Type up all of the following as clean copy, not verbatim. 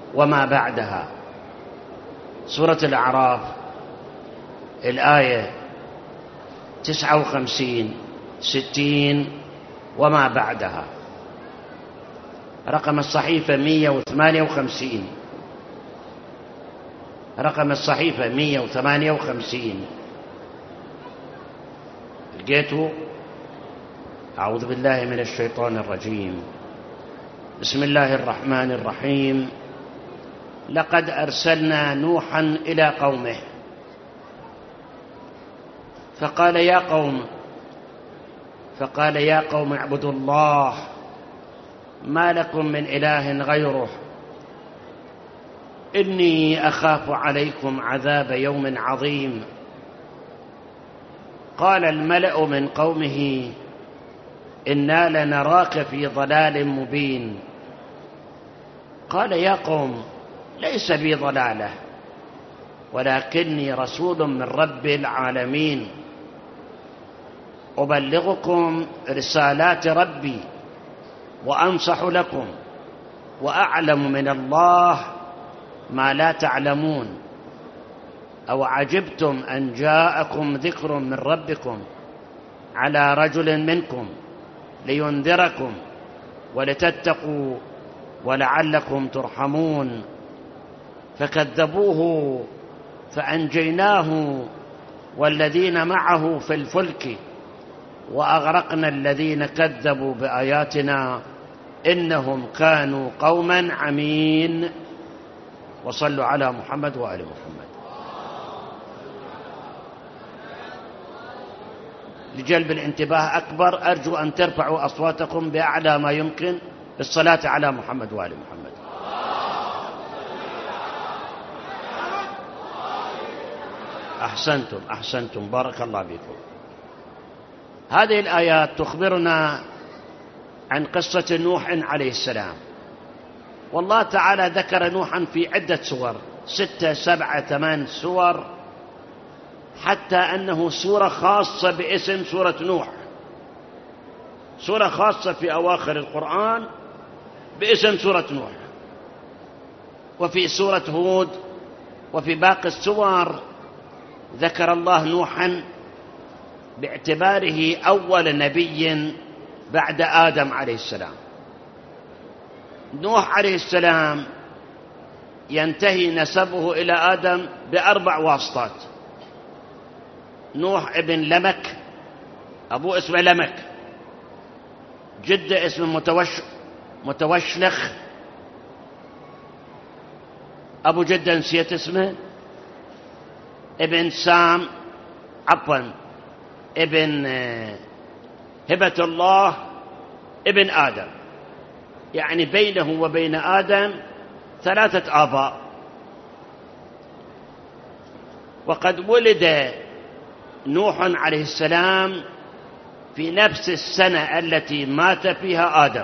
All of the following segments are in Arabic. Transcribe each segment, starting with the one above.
وما بعدها. سورة الأعراف الآية 59 60 وما بعدها. رقم الصحيفة 158. رقم الصحيفة 158. لقيته؟ أعوذ بالله من الشيطان الرجيم. بسم الله الرحمن الرحيم. لقد أرسلنا نوحا إلى قومه فقال يا قوم اعبدوا الله ما لكم من إله غيره إني أخاف عليكم عذاب يوم عظيم. قال الملأ من قومه إنا لنراك في ضلال مبين. قال يا قوم ليس بي ضلالة ولكني رسول من رب العالمين أبلغكم رسالات ربي وأنصح لكم وأعلم من الله ما لا تعلمون. أو عجبتم أن جاءكم ذكر من ربكم على رجل منكم لينذركم ولتتقوا ولعلكم ترحمون. فكذبوه فأنجيناه والذين معه في الفلك وأغرقنا الذين كذبوا بآياتنا إنهم كانوا قوما عمين. وصلوا على محمد وآل محمد. لجلب الانتباه أكبر أرجو أن ترفعوا أصواتكم بأعلى ما يمكن بالصلاة على محمد وآل محمد. أحسنتم بارك الله بكم. هذه الآيات تخبرنا عن قصة نوح عليه السلام. والله تعالى ذكر نوحا في عدة سور 6 7 8 سور، حتى أنه سورة خاصة باسم سورة نوح، سورة خاصة في أواخر القرآن باسم سورة نوح. وفي سورة هود وفي باقي السور ذكر الله نوحا باعتباره أول نبي بعد آدم عليه السلام. نوح عليه السلام ينتهي نسبه إلى آدم ب4 واسطات. نوح ابن لمك، أبوه اسمه لمك، جده اسمه متوشلخ، أبو جده نسيت اسمه، ابن سام ابن هبة الله ابن آدم، يعني بينه وبين آدم 3 آباء. وقد ولد نوح عليه السلام في نفس السنة التي مات فيها آدم.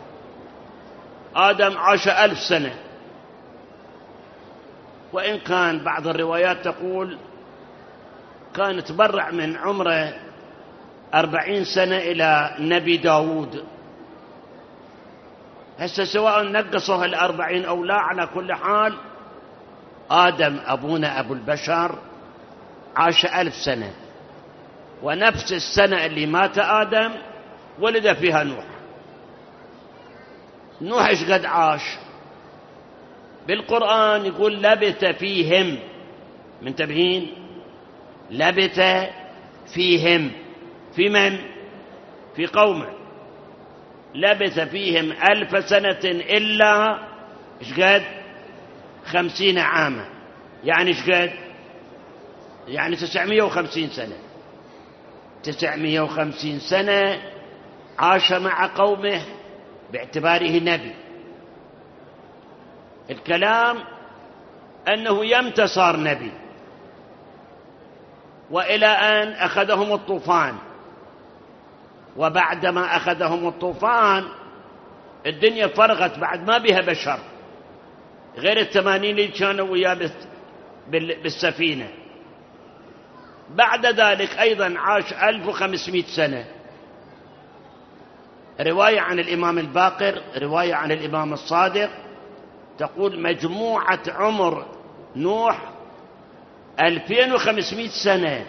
آدم عاش 1000 سنة، وإن كان بعض الروايات تقول كان تبرع من عمره 40 سنة إلى نبي داود. هسه سواء نقصه 40 أو لا، على كل حال آدم أبونا أبو البشر عاش 1000 سنة، ونفس السنة اللي مات آدم ولد فيها نوح. نوح إيش قد عاش؟ بالقرآن يقول لبث فيهم، منتبهين؟ لبث فيهم، في من؟ في قومه. لبث فيهم 1000 سنة إلا إيش قد؟ 50 عاما. يعني إيش قد؟ يعني 950 سنة. 950 سنة عاش مع قومه باعتباره نبي. الكلام أنه يمتى صار نبي، وإلى أن أخذهم الطوفان. وبعدما أخذهم الطوفان الدنيا فرغت، بعد ما بها بشر غير 80 اللي كانوا وياه بالسفينة. بعد ذلك أيضا عاش 1500 سنة. رواية عن الإمام الباقر، رواية عن الإمام الصادق، تقول مجموعة عمر نوح 2500 سنة.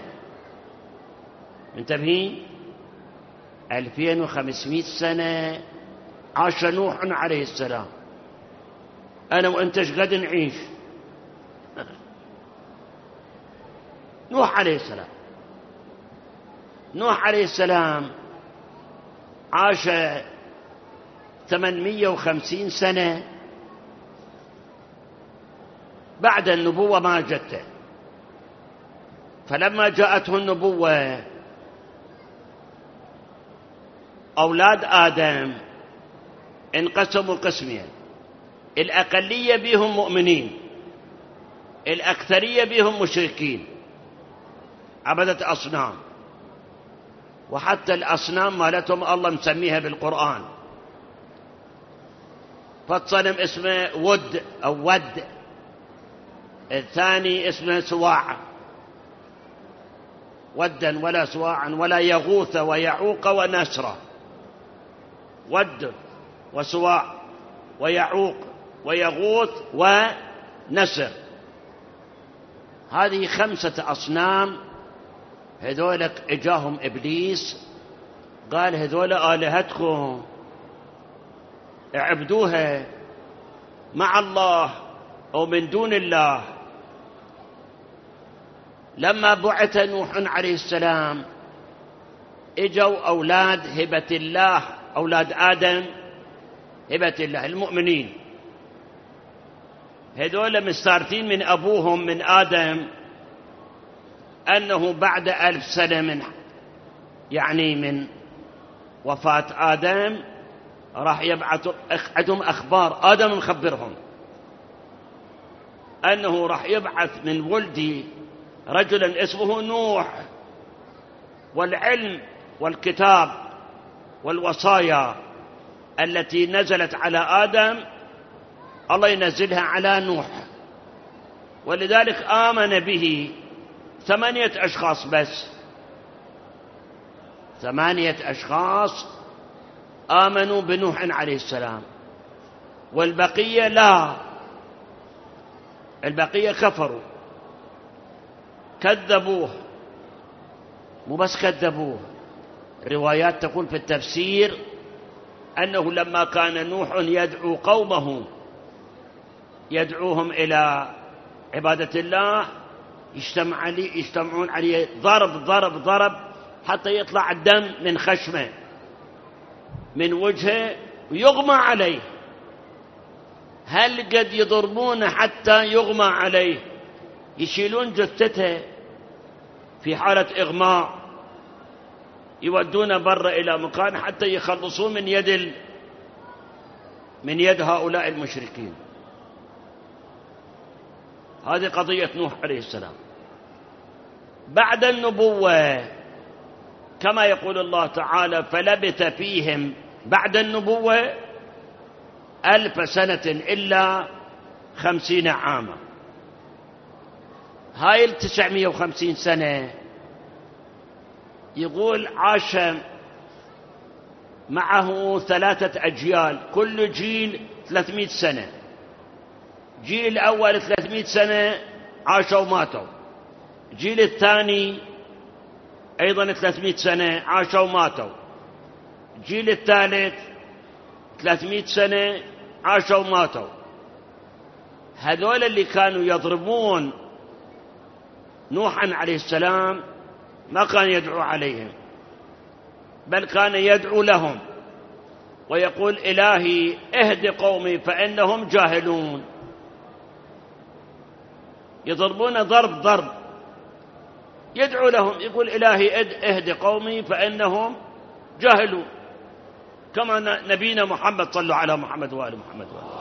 انتبهين، 2500 سنة عاش نوح عليه السلام. أنا وأنت ايش قد نعيش؟ نوح عليه السلام، نوح عليه السلام عاش 850 سنة بعد النبوة ما جته. فلما جاءته النبوة أولاد آدم انقسموا قسمين، الأقلية بهم مؤمنين، الأكثرية بهم مشركين عبدة أصنام. وحتى الأصنام مالتهم الله مسميها بالقرآن، فالصنم اسمه ود أو ود، الثاني اسمه سواع، ودا ولا سواعا ولا يغوث ويعوق ونسرا، ود وسواع ويعوق ويغوث ونسر. هذه 5 أصنام. هذولك اجاهم إبليس قال هذول آلهتكم اعبدوها مع الله أو من دون الله. لما بعث نوح عليه السلام اجوا أولاد هبة الله، أولاد آدم هبة الله المؤمنين، هذول مستارتين من أبوهم من آدم أنه بعد 1000 سنة من وفاة آدم راح يبعث عندهم أخبار. آدم مخبرهم أنه راح يبعث من ولدي رجلا اسمه نوح، والعلم والكتاب والوصايا التي نزلت على آدم الله ينزلها على نوح. ولذلك آمن به 8 أشخاص بس، 8 أشخاص آمنوا بنوح عليه السلام، والبقية لا، البقية كفروا، كذبوه. مو بس كذبوه، الروايات تقول في التفسير أنه لما كان نوح يدعو قومه يدعوهم إلى عبادة الله يجتمعون عليه ضرب ضرب ضرب حتى يطلع الدم من خشمه من وجهه ويغمى عليه. هل قد يضربونه حتى يغمى عليه؟ يشيلون جثته في حالة إغماء يودونه برا إلى مكان حتى يخلصوه من يد هؤلاء المشركين. هذه قضية نوح عليه السلام. بعد النبوة كما يقول الله تعالى فلبث فيهم بعد النبوة 1000 سنة إلا 50 عاما. هاي 950 سنة يقول عاش معه 3 أجيال، كل جيل 300 سنة. جيل الأول 300 سنة عاشوا وماتوا، جيل الثاني أيضا 300 سنة عاشوا وماتوا، جيل الثالث 300 سنة عاشوا وماتوا. هذول اللي كانوا يضربون نوحا عليه السلام ما كان يدعو عليهم، بل كان يدعو لهم ويقول إلهي اهد قومي فإنهم جاهلون. يضربون ضرب يدعو لهم يقول إلهي اهد قومي فإنهم جاهلون، كما نبينا محمد صلوا على محمد وآل محمد وآل.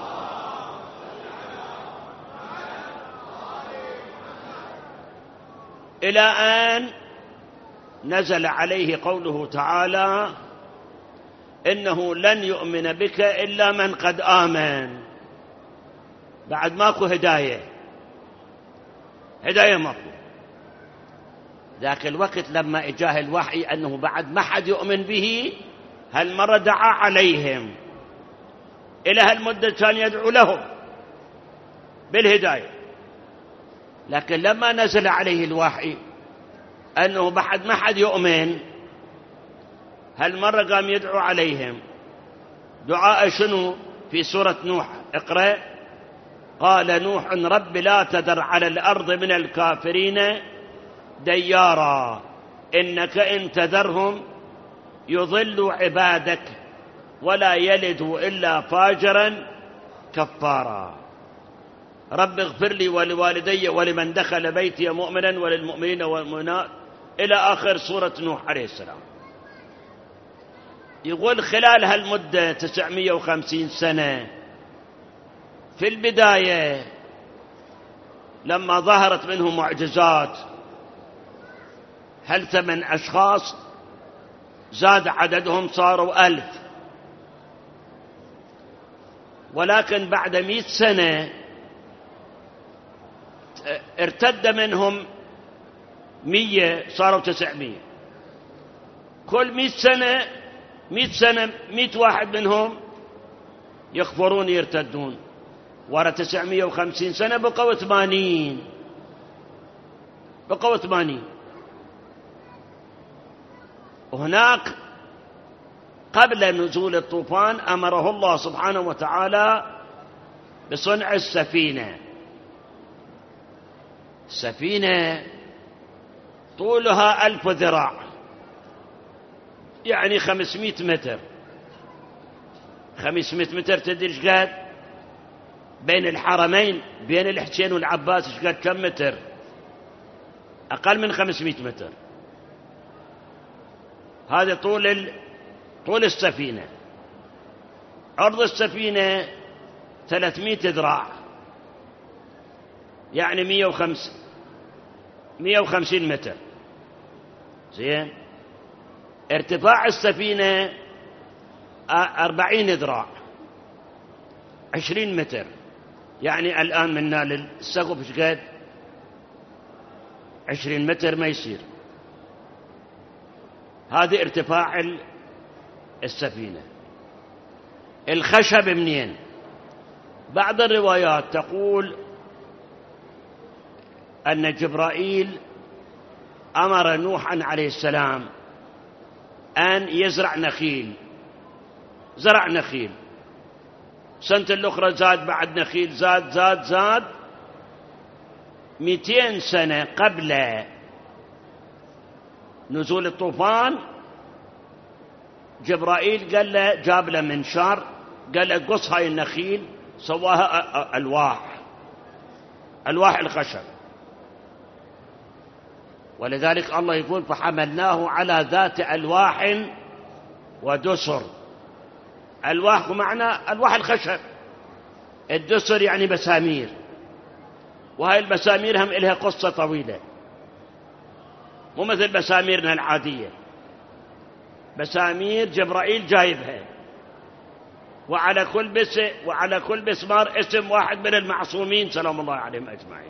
إلى أن نزل عليه قوله تعالى إنه لن يؤمن بك إلا من قد آمن. بعد ماكو هداية ماكو. ذاك الوقت لما اجاه الوحي أنه بعد ما حد يؤمن به هالمرة دعا عليهم، إلى هالمدة كان يدعو لهم بالهداية. لكن لما نزل عليه الوحي أنه بعد ما حد يؤمن، هالمرة قام يدعو عليهم دعاء شنو؟ في سورة نوح، اقرأ. قال نوح رب لا تذر على الأرض من الكافرين ديارا إنك إن تذرهم يضلوا عبادك ولا يلدوا إلا فاجرا كفارا رب اغفر لي ولوالدي ولمن دخل بيتي مؤمنا وللمؤمنين والمؤمنات إلى آخر سورة نوح عليه السلام. يقول خلال هالمدة 950 سنة، في البداية لما ظهرت منه معجزات، هل 8 أشخاص زاد عددهم صاروا 1000، ولكن بعد 100 سنة ارتد منهم 100 صاروا 900. كل 100 سنة 100 واحد منهم يكفرون يرتدون. ورا 950 سنة بقوا 80. وهناك قبل نزول الطوفان أمره الله سبحانه وتعالى بصنع السفينة. السفينة طولها 1000 ذراع، يعني 500 متر. 500 متر تدري ايش قد؟ بين الحرمين بين الحسين والعباس ايش قد؟ كم متر؟ أقل من 500 متر. هذا طول السفينة. عرض السفينة 300 ذراع، يعني 150 متر. زين. ارتفاع السفينة 40 ذراع، 20 متر. يعني الآن منا للسقف ايش قد؟ 20 متر ما يصير. هذا ارتفاع السفينة. الخشب منين؟ بعض الروايات تقول أن جبرائيل أمر نوحا عليه السلام أن يزرع نخيل. زرع نخيل. سنة الأخرى زاد بعد نخيل، زاد 200 سنة قبل نزول الطوفان. جبرائيل قال له، جاب له منشار، قال له قص هاي النخيل، سواها ألواح الخشب. ولذلك الله يقول فحملناه على ذات ألواح ودسر. ألواح معنى ألواح الخشب، الدسر يعني مسامير. وهاي المسامير هم إلها قصة طويلة، مو مثل مساميرنا العادية. مسامير جبرائيل جايبها، وعلى كل مسمار اسم واحد من المعصومين سلام الله عليهم أجمعين.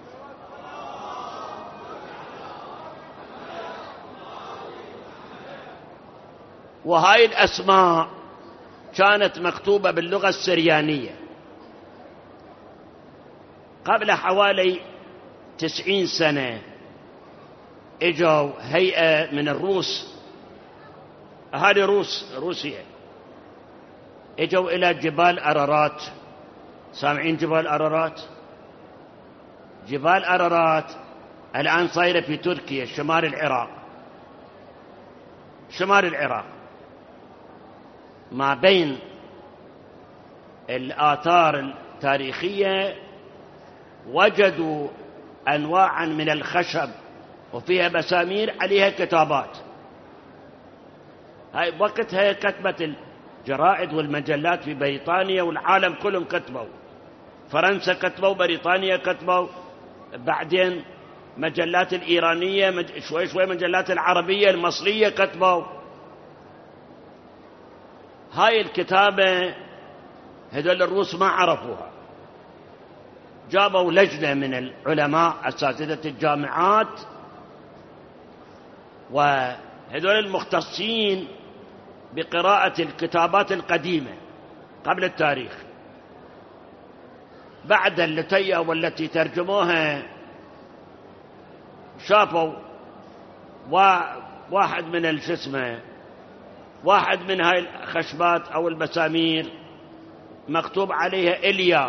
وهاي الأسماء كانت مكتوبة باللغة السريانية. قبل حوالي 90 سنة اجوا هيئة من الروس، أهالي روسيا، اجوا إلى جبال أرارات. سامعين جبال أرارات؟ جبال أرارات الآن صايرة في تركيا، شمال العراق. ما بين الآثار التاريخية وجدوا أنواعا من الخشب وفيها مسامير عليها كتابات. هاي وقتها كتبت الجرائد والمجلات في بريطانيا والعالم كلهم كتبوا. فرنسا كتبوا، بريطانيا كتبوا، بعدين مجلات الإيرانية، شوي مجلات العربية المصرية كتبوا. هاي الكتابة هذول الروس ما عرفوها. جابوا لجنة من العلماء أساتذة الجامعات وهذول المختصين بقراءة الكتابات القديمة قبل التاريخ. بعد التي والتي ترجموها شافوا واحد من الجسمة، واحد من هاي الخشبات أو المسامير مكتوب عليها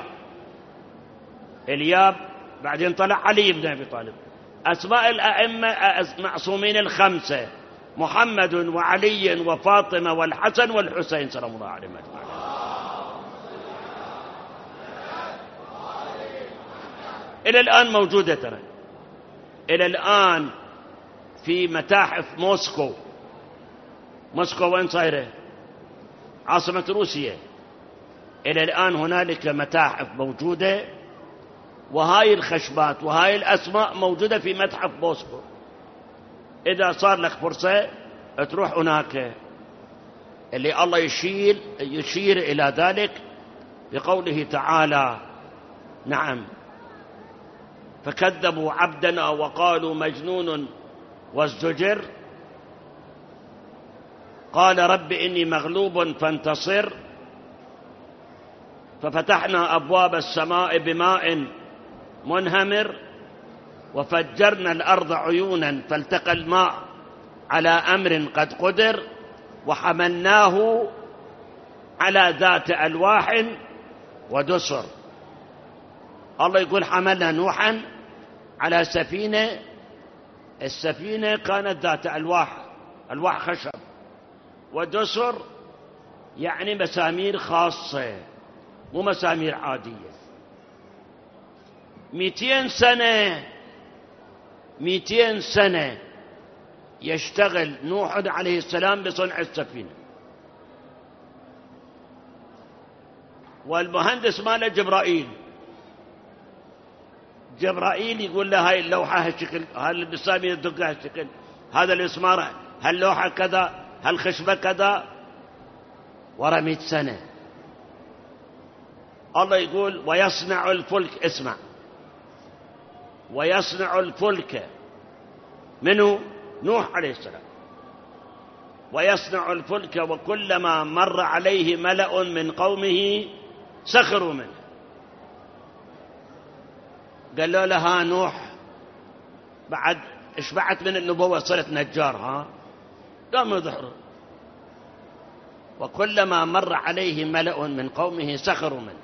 إلياب، بعدين طلع علي بن أبي طالب. أسماء الأئمة معصومين الخمسة: محمد وعلي وفاطمة والحسن والحسين سلام الله عليهم أجمعين. إلى الآن موجودة ترى، إلى الآن في متاحف موسكو. وين صايرة؟ عاصمة روسيا. إلى الآن هنالك متاحف موجودة، وهاي الخشبات وهاي الأسماء موجودة في متحف موسكو. إذا صار لك فرصة تروح هناك. اللي الله يشير إلى ذلك بقوله تعالى: نعم، فكذبوا عبدنا وقالوا مجنون وازدجر، قال رب إني مغلوب فانتصر، ففتحنا أبواب السماء بماء منهمر، وفجرنا الأرض عيونا فالتقى الماء على أمر قد قدر، وحملناه على ذات ألواح ودسر. الله يقول حملنا نوحا على سفينة، السفينة كانت ذات ألواح خشب، ودسر يعني مسامير خاصة مو مسامير عادية. 200 سنة يشتغل نوح عليه السلام بصنع السفينة، والمهندس ماله جبرائيل يقول له هاي اللوحة هالشكل، هالمسامير الدقة هالشكل، هذا المسمار هاللوحة كذا، هالخشبة كذا. ورا 100 سنة الله يقول ويصنع الفلك. اسمع، ويصنع الفلك منه نوح عليه السلام. ويصنع الفلك وكلما مر عليه ملأ من قومه سخروا منه. قالوا لها نوح بعد اشبعت من النبوة صرت نجار، قام يظهر. وكلما مر عليه ملأ من قومه سخروا منه.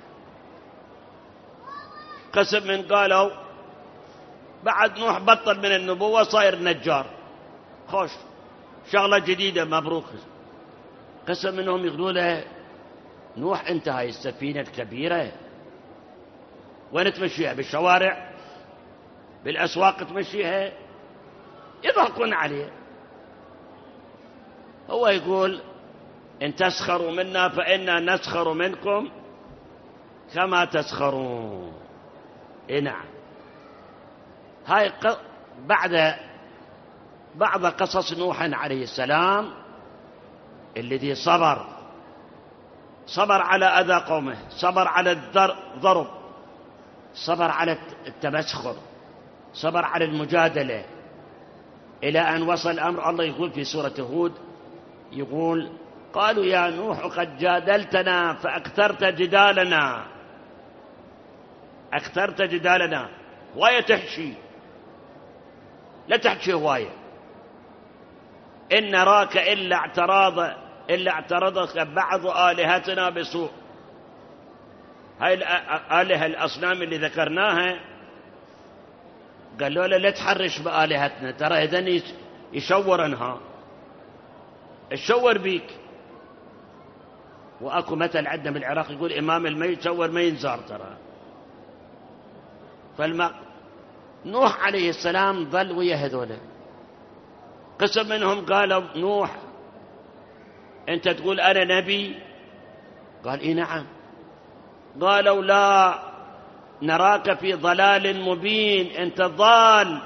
قسم من قالوا بعد نوح بطل من النبوة صاير نجار، خوش شغلة جديدة مبروك. قسم منهم يقولوا له نوح انت هاي السفينة الكبيرة وين تمشيها؟ بالشوارع بالأسواق تمشيها؟ يضحكون عليه. هو يقول إن تسخروا منا فإنا نسخر منكم كما تسخرون. نعم، هاي بعد قصص نوح عليه السلام الذي صبر على أذى قومه، صبر على الضرب، صبر على التمسخر، صبر على المجادلة، إلى أن وصل الأمر. الله يقول في سورة هود، يقول قالوا يا نوح قد جادلتنا فأكثرت جدالنا. هواية تحشي، لا تحشي هواية. إن نراك إلا اعترضك بعض آلهتنا بسوء. هاي الآلهة الأصنام اللي ذكرناها قالوا له لا تحرش بآلهتنا، ترى إذن يشورنها، الشور بيك. وأكو مثل عندنا بالعراق يقول إمام الميت شور ما ينزار ترى. نوح عليه السلام ظل ويا هذولا. قسم منهم قالوا نوح أنت تقول أنا نبي؟ قال إيه نعم. قالوا لا نراك في ضلال مبين، أنت ضال.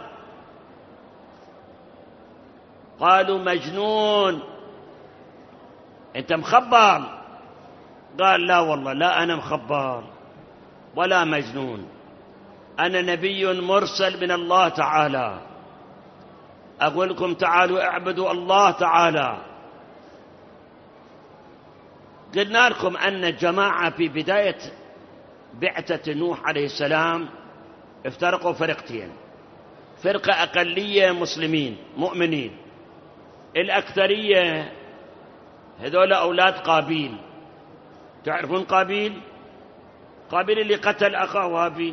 قالوا مجنون، أنت مخبر. قال لا والله لا أنا مخبر ولا مجنون، أنا نبي مرسل من الله تعالى، أقول لكم تعالوا اعبدوا الله تعالى. قلنا لكم أن الجماعة في بعثة نوح عليه السلام افترقوا فرقتين، فرقة أقلية مسلمين مؤمنين، الأكثرية هذول أولاد قابيل. تعرفون قابيل؟ قابيل اللي قتل أخاه هابيل.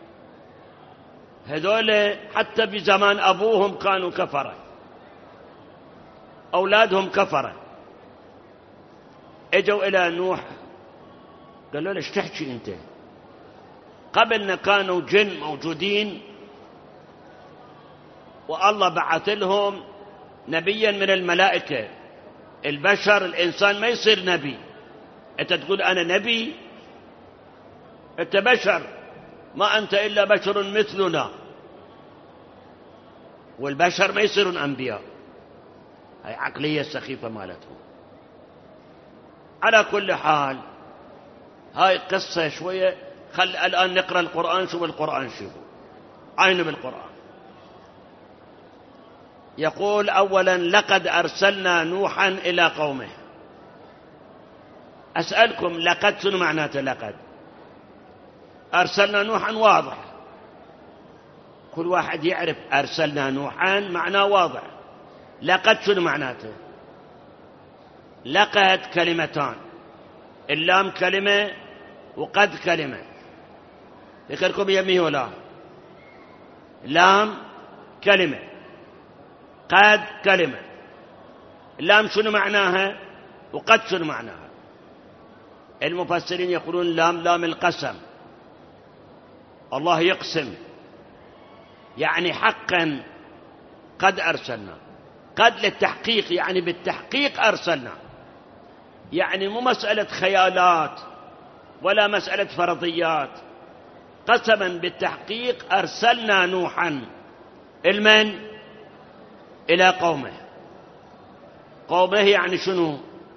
هذول حتى بزمان أبوهم كانوا كفرة، أولادهم كفرة. اجوا إلى نوح قالوا له ايش تحكي أنت؟ قبلنا كانوا جن موجودين والله بعث لهم نبيا من الملائكة. البشر الإنسان ما يصير نبي. أنت تقول أنا نبي؟ أنت بشر، ما أنت إلا بشر مثلنا، والبشر ما يصيرون أنبياء. هاي عقلية سخيفة مالتهم. على كل حال هاي قصة شوية. خل الآن نقرأ القرآن. شوف القرآن، شوفوا عينوا بالقرآن. يقول أولا لقد أرسلنا نوحا إلى قومه. أسألكم لقد شنو معناته؟ لقد أرسلنا نوحا واضح، كل واحد يعرف أرسلنا نوحا معناه واضح. لقد شنو معناته؟ لقد كلمتان، اللام كلمة وقد كلمة. ذكركم يمي ولا لام كلمة قد كلمة. اللام شنو معناها وقد شنو معناها؟ المفسرين يقولون لام القسم. الله يقسم، يعني حقا قد أرسلنا. قد للتحقيق، يعني بالتحقيق أرسلنا، يعني مو مسألة خيالات ولا مسألة فرضيات. قسما بالتحقيق أرسلنا نوحا المن إلى قومه. قومه يعني شنو؟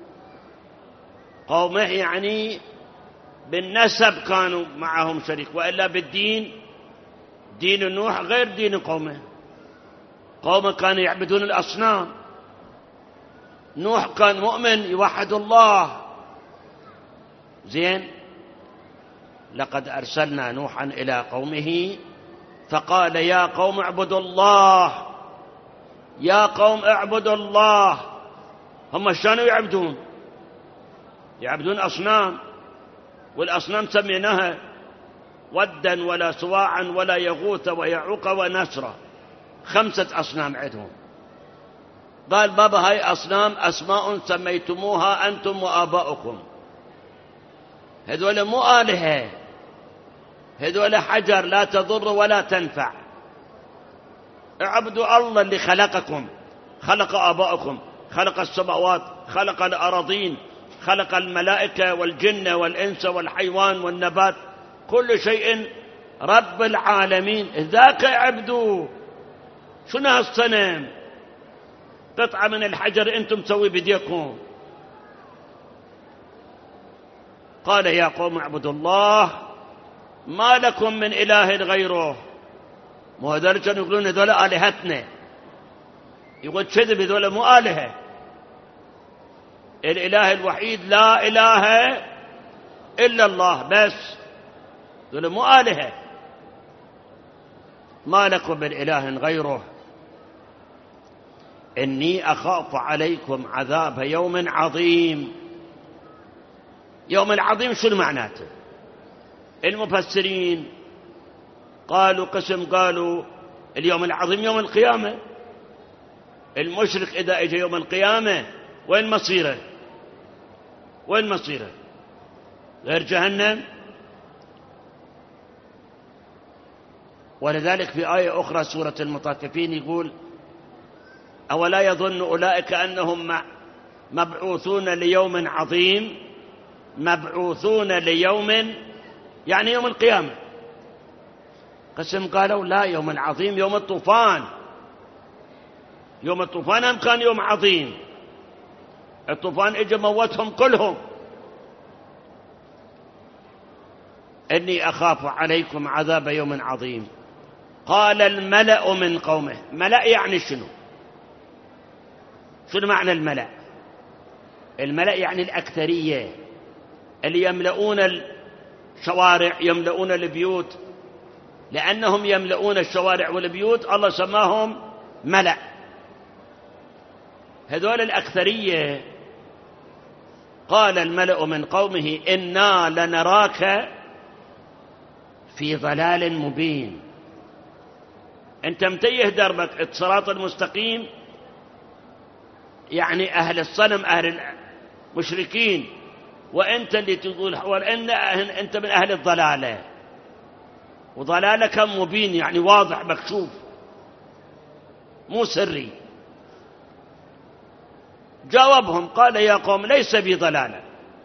قومه يعني بالنسب كانوا معهم شريك، وإلا بالدين دين نوح غير دين قومه. قومه كانوا يعبدون الأصنام، نوح كان مؤمن يوحد الله. زين. لقد أرسلنا نوحا إلى قومه فقال يا قوم اعبدوا الله. يا قوم اعبدوا الله. هم شانوا يعبدون؟ يعبدون أصنام، والأصنام سميناها ودا ولا سواعا ولا يغوث ويعوق ونسرا. 5 أصنام عندهم. قال بابا هاي أصنام أسماء سميتموها أنتم وآباؤكم. هذول مو آلهة، هذول حجر لا تضر ولا تنفع. اعبدوا الله اللي خلقكم، خلق آباؤكم، خلق السماوات، خلق الأراضين، خلق الملائكة والجن والإنس والحيوان والنبات، كل شيء رب العالمين. ذاك اعبدوا. شنو هالصنم؟ قطعة من الحجر انتم تسوي بديكم. قال يا قوم اعبدوا الله ما لكم من إله غيره. مو هذول كانوا يقولون هذول آلهتنا. يقول كذب، هذول مو آلهة. الإله الوحيد لا إله إلا الله بس. هذول مو آلهة. ما لكم من إله غيره إني أخاف عليكم عذاب يوم عظيم. يوم العظيم شنو معناته؟ المفسرين قالوا قسم، قالوا اليوم العظيم يوم القيامة. المشرك إذا إجى يوم القيامة وين مصيره؟ وين مصيره؟ غير جهنم. ولذلك في آية أخرى سورة المطففين يقول أولا يظن أولئك أنهم مبعوثون ليوم عظيم. مبعوثون ليوم يعني يوم القيامة. قسم قالوا لا، يوم العظيم يوم الطوفان. يوم الطوفان هم كان يوم عظيم. الطوفان اجى موتهم كلهم. إني أخاف عليكم عذاب يوم عظيم. قال الملأ من قومه. ملأ يعني شنو؟ شنو معنى الملأ؟ الملأ يعني الأكثرية اللي يملؤون شوارع، يملؤون البيوت. لأنهم يملؤون الشوارع والبيوت الله سماهم ملأ. هذول الأكثرية قال الملأ من قومه إنا لنراك في ضلال مبين. أنت متيه دربك الصراط المستقيم، يعني أهل الصنم أهل المشركين، وأنت اللي تقول أنت من أهل الضلالة، وضلالك مبين يعني واضح مكشوف مو سري. جاوبهم قال يا قوم ليس بي ضلالة،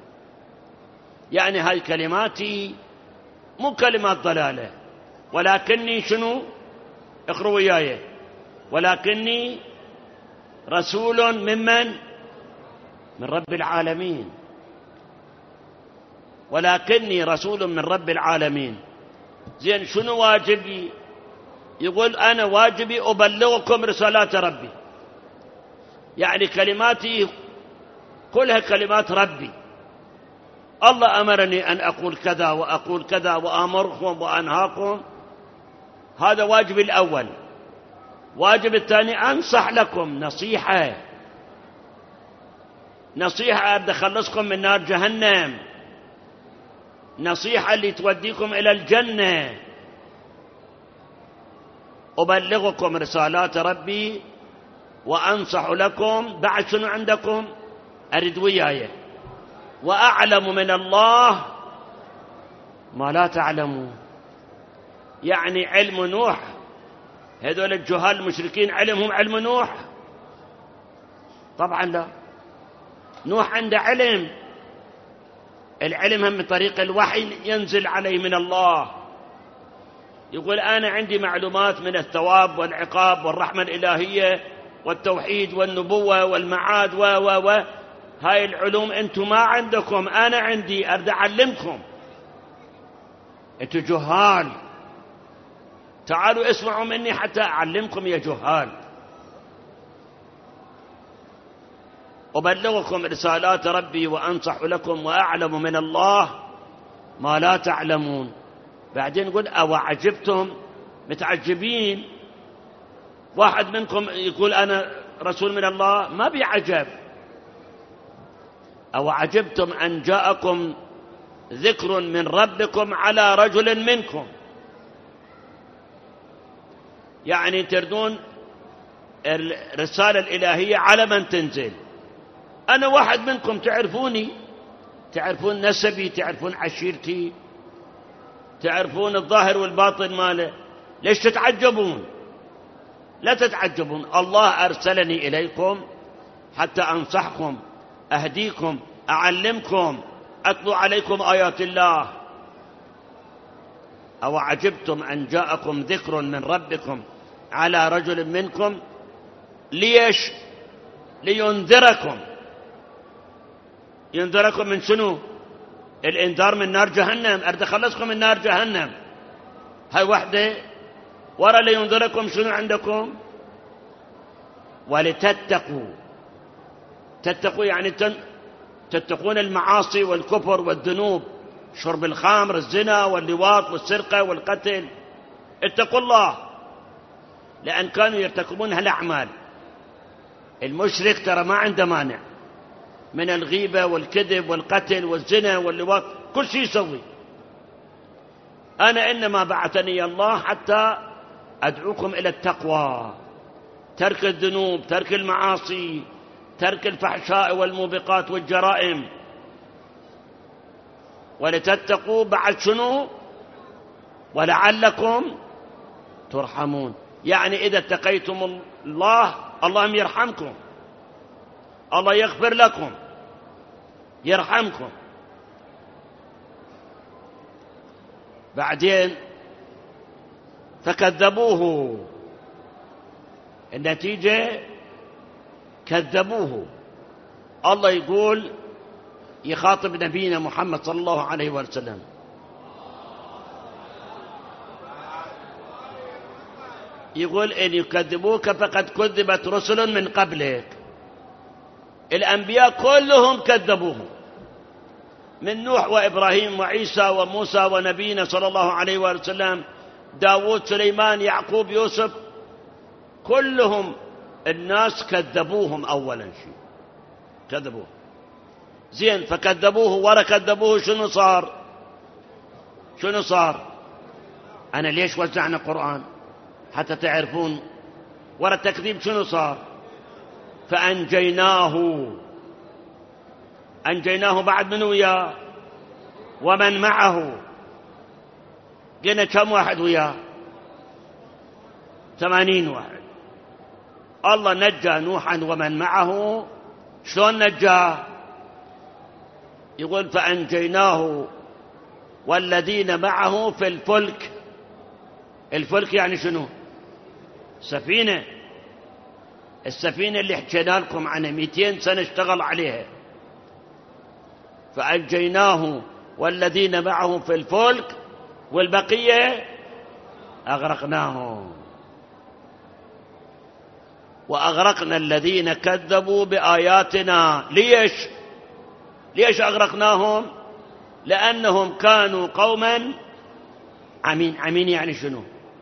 يعني هاي كلماتي مو كلمات ضلالة، ولكني شنو؟ اقروا وياي. ولكني رسول ممن؟ من رب العالمين. ولكني رسول من رب العالمين. زين شنو واجبي؟ يقول أنا واجبي أبلغكم رسالات ربي، يعني كلماتي كلها كلمات ربي. الله أمرني أن أقول كذا وأقول كذا وأمركم وأنهاكم، هذا واجبي الأول. واجب الثاني أنصح لكم نصيحة، نصيحة أبدأ أخلصكم من نار جهنم، نصيحة اللي توديكم إلى الجنة. أبلغكم رسالات ربي وأنصح لكم. بعد شنو عندكم؟ أرد وياي. وأعلم من الله ما لا تعلمون، يعني علم نوح. هذول الجهال المشركين علمهم علم نوح؟ طبعا لا. نوح عنده علم، العلم هم من طريق الوحي ينزل عليه من الله. يقول أنا عندي معلومات من الثواب والعقاب والرحمة الإلهية والتوحيد والنبوة والمعاد و هاي العلوم أنتم ما عندكم، أنا عندي، أريد أعلمكم. أنتم جهال، تعالوا اسمعوا مني حتى أعلمكم يا جهال. أبلغكم رسالات ربي وأنصح لكم وأعلم من الله ما لا تعلمون. بعدين يقول أو عجبتم، متعجبين. واحد منكم يقول أنا رسول من الله، ما بيعجب. أو عجبتم أن جاءكم ذكر من ربكم على رجل منكم، يعني تردون الرسالة الإلهية على من تنزل. أنا واحد منكم، تعرفوني، تعرفون نسبي، تعرفون عشيرتي، تعرفون الظاهر والباطن ماله، ليش تتعجبون؟ لا تتعجبون. الله أرسلني إليكم حتى أنصحكم، أهديكم، أعلمكم، أتلو عليكم آيات الله. أو عجبتم أن جاءكم ذكر من ربكم على رجل منكم، ليش؟ لينذركم. ينذركم من شنو؟ الإنذار من نار جهنم، أريد أخلصكم من نار جهنم. هاي وحدة. ورا لينذركم شنو عندكم؟ ولتتقوا. تتقوا يعني تتقون المعاصي والكفر والذنوب، شرب الخمر، الزنا واللواط والسرقة والقتل. اتقوا الله، لأن كانوا يرتكبون هالأعمال. المشرك ترى ما عنده مانع من الغيبة والكذب والقتل والزنا واللواط، كل شيء يسوي. أنا إنما بعثني الله حتى أدعوكم إلى التقوى، ترك الذنوب، ترك المعاصي، ترك الفحشاء والموبقات والجرائم. ولتتقوا بعد شنو؟ ولعلكم ترحمون، يعني إذا اتقيتم الله اللهم يرحمكم، الله يغفر لكم، يرحمكم. بعدين فكذبوه، النتيجة كذبوه. الله يقول يخاطب نبينا محمد صلى الله عليه وسلم، يقول إن يكذبوك فقد كذبت رسل من قبلك. الأنبياء كلهم كذبوه، من نوح وإبراهيم وعيسى وموسى ونبينا صلى الله عليه وآله وسلم، داود، سليمان، يعقوب، يوسف، كلهم الناس كذبوهم أولا شيء، كذبوه. زين، فكذبوه ورا كذبوه، شنو صار؟ شنو صار؟ أنا ليش وزعنا قرآن؟ حتى تعرفون ورا التكذيب شنو صار. فأنجيناه، أنجيناه بعد من وياه ومن معه. قلنا كم واحد وياه؟ 80 واحد. الله نجى نوحا ومن معه. شلون نجاه؟ يقول فأنجيناه والذين معه في الفلك. الفلك يعني شنو؟ سفينة. السفينة اللي حكينا لكم عنها 200 سنة اشتغل عليها. فأنجيناه والذين معه في الفلك، والبقية أغرقناهم. وأغرقنا الذين كذبوا بآياتنا. ليش أغرقناهم؟ لأنهم كانوا قوما عمين. عمين يعني شنو؟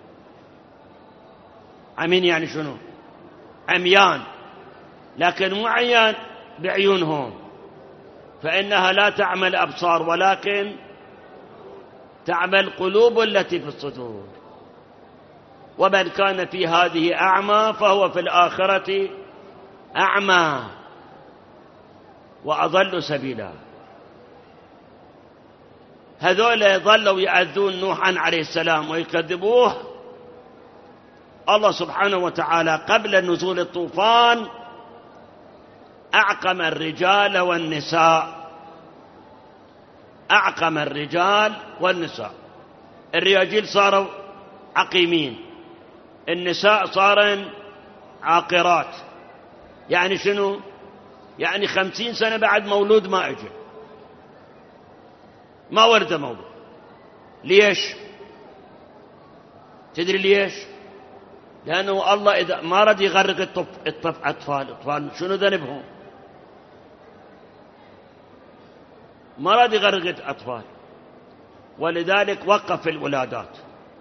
عمين يعني شنو؟ عميان، لكن مو عيان بعيونهم، فإنها لا تعمى الأبصار ولكن تعمى القلوب التي في الصدور. ومن كان في هذه أعمى فهو في الآخرة أعمى وأضل سبيلا. هذول ظلوا يأذون نوحا عليه السلام ويكذبوه. الله سبحانه وتعالى قبل نزول الطوفان أعقم الرجال والنساء. أعقم الرجال والنساء. الرجال صاروا عقيمين، النساء صارن عاقرات. يعني شنو؟ يعني 50 سنة بعد مولود ما اجى، ما ولد مولود. ليش؟ تدري ليش؟ لأنه الله إذا ما رد يغرق أطفال شنو ذنبهم؟ ما رد يغرق الأطفال، ولذلك وقف الولادات.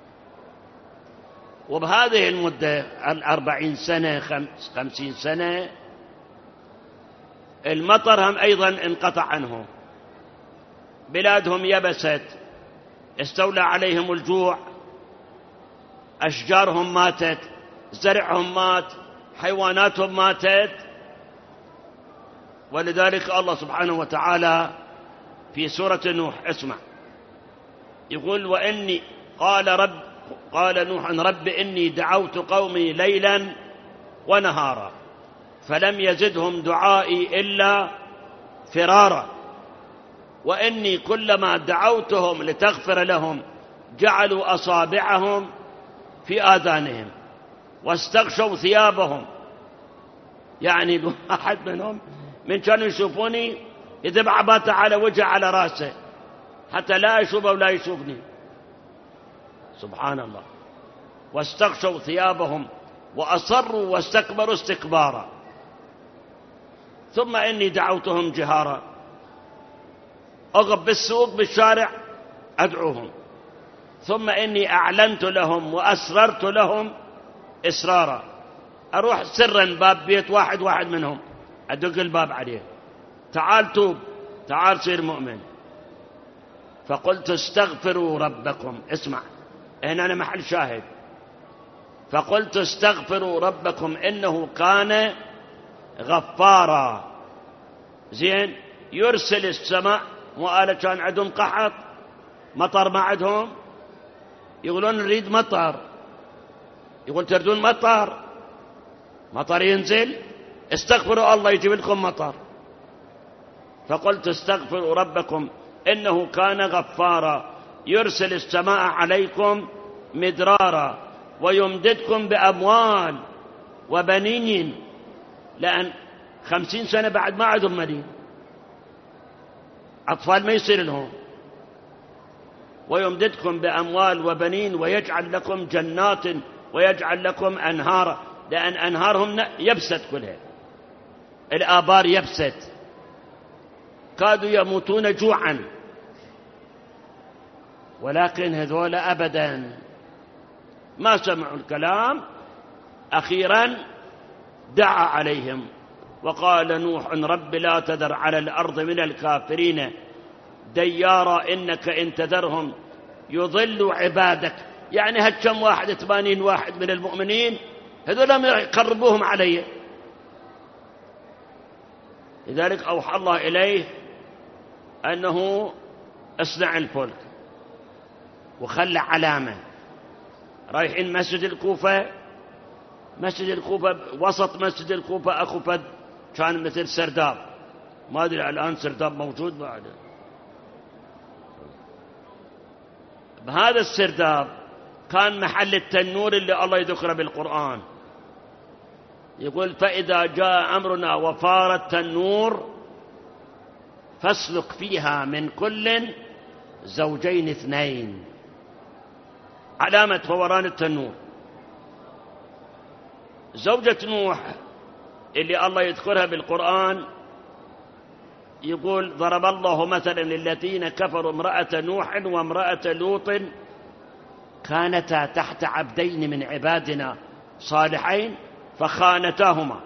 وبهذه المدة 40 سنة 50 سنة المطر هم أيضا انقطع عنهم، بلادهم يبست، استولى عليهم الجوع، أشجارهم ماتت، زرعهم مات، حيواناتهم ماتت. ولذلك الله سبحانه وتعالى في سورة نوح اسمع يقول وإني قال نوح رب إني دعوت قومي ليلا ونهارا فلم يزدهم دعائي إلا فرارا وإني كلما دعوتهم لتغفر لهم جعلوا أصابعهم في آذانهم واستغشوا ثيابهم. يعني الواحد منهم من كانوا يشوفوني يذبع عباته على وجهه على راسه حتى لا يشوفه ولا يشوفني. سبحان الله. واستغشوا ثيابهم وأصروا واستكبروا استكبارا ثم إني دعوتهم جهارا، أغب بالسوق بالشارع أدعوهم، ثم إني أعلنت لهم وأسررت لهم إسرارا، أروح سرا باب بيت واحد منهم أدق الباب عليه، تعال توب، تعال صير مؤمن. فقلت استغفروا ربكم. اسمع هنا أنا محل شاهد. فقلت استغفروا ربكم إنه كان غفارا. زين، يرسل السماء. وقال كان عندهم قحط مطر ما عندهم، يقولون نريد مطر، يقول تردون مطر ينزل، استغفروا الله يجيب لكم مطر. فقلت استغفروا ربكم إنه كان غفارا يرسل السماء عليكم مدرارا ويمددكم بأموال وبنين، لأن 50 سنة بعد ما عندهم مدين، أطفال ما يصير لهم. ويمددكم بأموال وبنين ويجعل لكم جنات ويجعل لكم أنهارا، لأن أنهارهم يبست كلها، الآبار يبست، كادوا يموتون جوعا، ولكن هذول أبدا ما سمعوا الكلام. أخيرا دعا عليهم وقال نوح رب لا تذر على الأرض من الكافرين ديارا إنك إن تذرهم يضلوا عبادك. يعني هالكم واحد 80 واحد من المؤمنين هذول لم يقربوهم علي. لذلك أوحى الله إليه أنه اصنع الفلك وخلى علامة. رايحين مسجد الكوفة، مسجد الكوفة وسط مسجد الكوفة أخو فد كان مثل سرداب، ما أدري الآن سرداب موجود بعد. بهذا السرداب كان محل التنور اللي الله يذكره بالقرآن. يقول فإذا جاء أمرنا وفار التنور فاسلك فيها من كل زوجين اثنين. علامة فوران التنور. زوجة نوح اللي الله يذكرها بالقرآن يقول ضرب الله مثلا للذين كفروا امرأة نوح وامرأة لوط كانتا تحت عبدين من عبادنا صالحين فخانتاهما.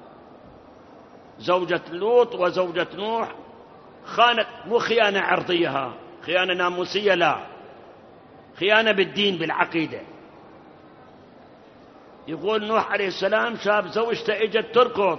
زوجة لوط وزوجة نوح خانت، مو خيانة عرضية، خيانة ناموسية، لا، خيانة بالدين بالعقيدة. يقول نوح عليه السلام شاب زوجته اجت تركض،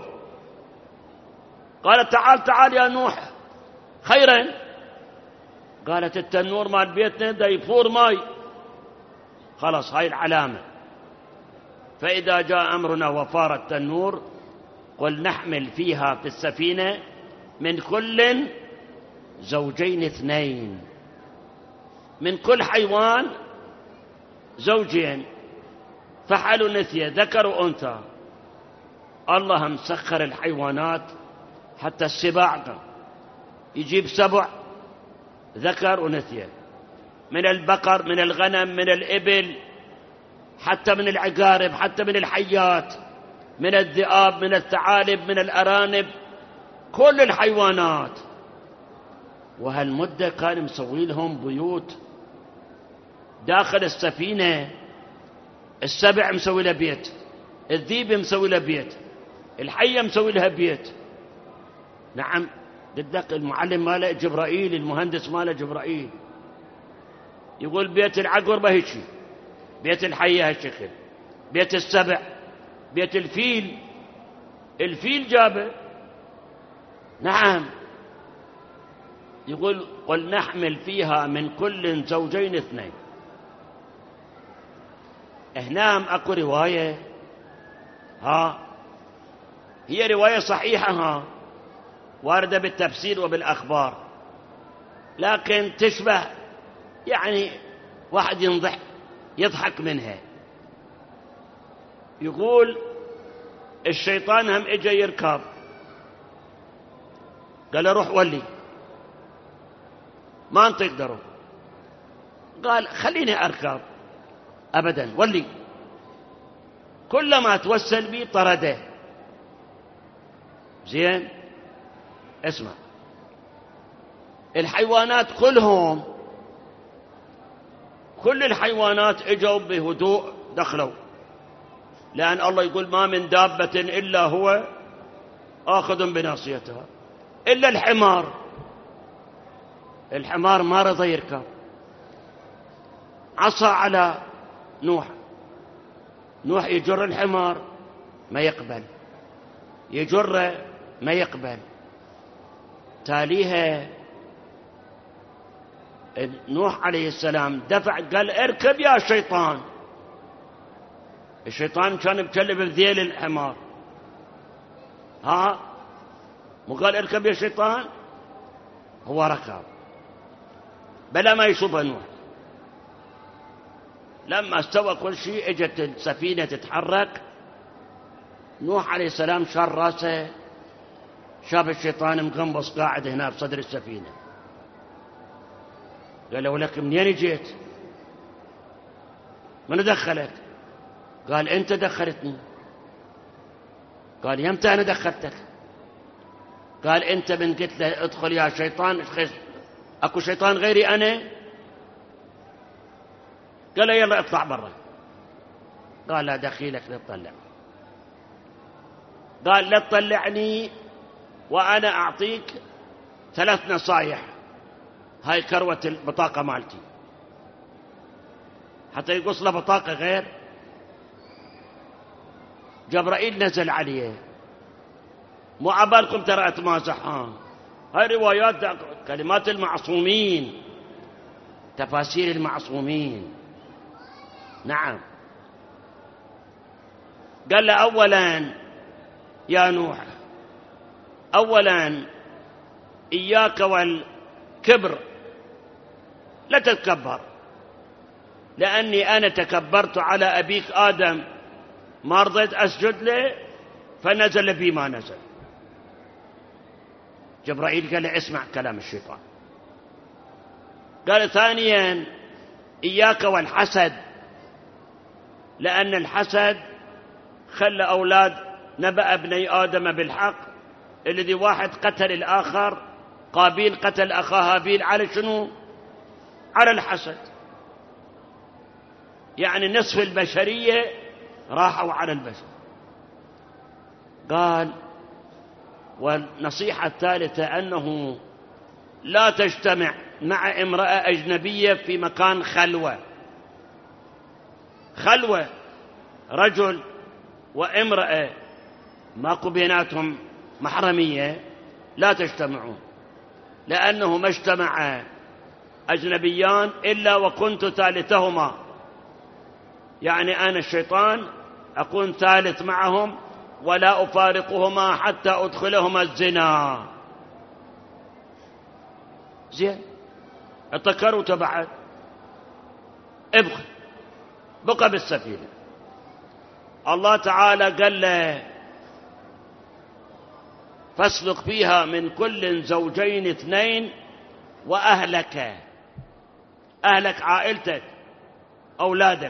قالت تعال تعال يا نوح خيرا. قالت التنور مال بيتنا دا يفور ماي. خلاص هاي العلامة. فإذا جاء أمرنا وفار التنور قل نحمل فيها في السفينة من كل زوجين اثنين، من كل حيوان زوجين، فحل نثية ذكر وأنثى. الله مسخر الحيوانات حتى السباع يجيب 7 ذكر ونثية، من البقر من الغنم من الإبل حتى من العقارب حتى من الحيات من الذئاب من الثعالب من الأرانب، كل الحيوانات. وهالمدة كان مسوي لهم بيوت داخل السفينة. السبع مسوي له بيت، الذيب مسوي له بيت، الحية مسوي لها بيت. نعم، بدك المعلم ماله جبرائيل، المهندس ماله جبرائيل. يقول بيت العقربة هيك، بيت الحية هالشكل، بيت السبع، بيت الفيل، الفيل جابه. نعم. يقول قل نحمل فيها من كل زوجين اثنين. هنا اكو رواية هي رواية صحيحة واردة بالتفسير وبالأخبار، لكن تشبه يعني واحد يضحك منها. يقول الشيطان هم اجى يركب، قال روح ولي، ما انت تقدروا. قال خليني اركب، ابدا ولي. كلما توسل بي طرده. زين، اسمع، الحيوانات كلهم، كل الحيوانات اجوا بهدوء دخلوا، لأن الله يقول ما من دابة إلا هو آخذ بناصيتها، إلا الحمار. الحمار ما رضى يركب، عصى على نوح. نوح يجر الحمار ما يقبل، يجره ما يقبل. تاليها نوح عليه السلام دفع، قال اركب يا شيطان. الشيطان كان بكلب بذيل الحمار، مو قال اركب يا شيطان، هو ركب بلا ما يشوفه نوح. لما استوى كل شيء اجت السفينة تتحرك. نوح عليه السلام شال راسه، شاف الشيطان مقنبص قاعد هنا بصدر السفينة. قال له ولك منين جيت؟ من دخلك؟ قال انت دخلتني. قال يمتى انا دخلتك؟ قال أنت من قلت له ادخل يا شيطان، أكو شيطان غيري أنا؟ قال له يلا اطلع برا. قال لا دخيلك لا تطلع. قال لا تطلعني وأنا أعطيك 3 نصايح، هاي كروة البطاقة مالتي، حتى يقص له بطاقة غير. جبرائيل نزل عليه، مو عبالكم ترى أتمازح، هاي روايات كلمات المعصومين، تفاسير المعصومين. نعم. قال له أولا يا نوح، أولا إياك والكبر، لا تتكبر، لأني أنا تكبرت على أبيك آدم، ما رضيت أسجد له فنزل بي ما نزل. جبرائيل قال له اسمع كلام الشيطان. قال ثانيا إياك والحسد، لأن الحسد خلى أولاد نبأ ابني آدم بالحق، الذي واحد قتل الآخر، قابيل قتل أخاه هابيل على شنو؟ على الحسد. يعني نصف البشرية راحوا على البشر. قال والنصيحة الثالثة أنه لا تجتمع مع امرأة أجنبية في مكان خلوة. خلوة رجل وامرأة ماكو بيناتهم محرمية، لا تجتمعون، لأنه ما اجتمع أجنبيان إلا وكنت ثالثهما، يعني أنا الشيطان أكون ثالث معهم ولا أفارقهما حتى أدخلهما الزنا. زين اتكروا بعد بقى بالسفينة. الله تعالى قال له فاسلك فيها من كل زوجين 2 وأهلك، أهلك عائلتك أولادك.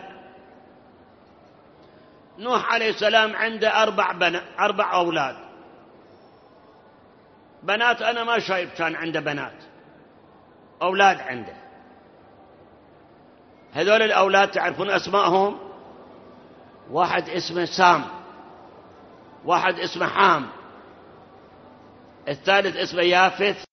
نوح عليه السلام عنده 4 أولاد، بنات أنا ما شايف كان عنده بنات، أولاد عنده. هذول الأولاد تعرفون أسمائهم؟ واحد اسمه سام، واحد اسمه حام، الثالث اسمه يافث،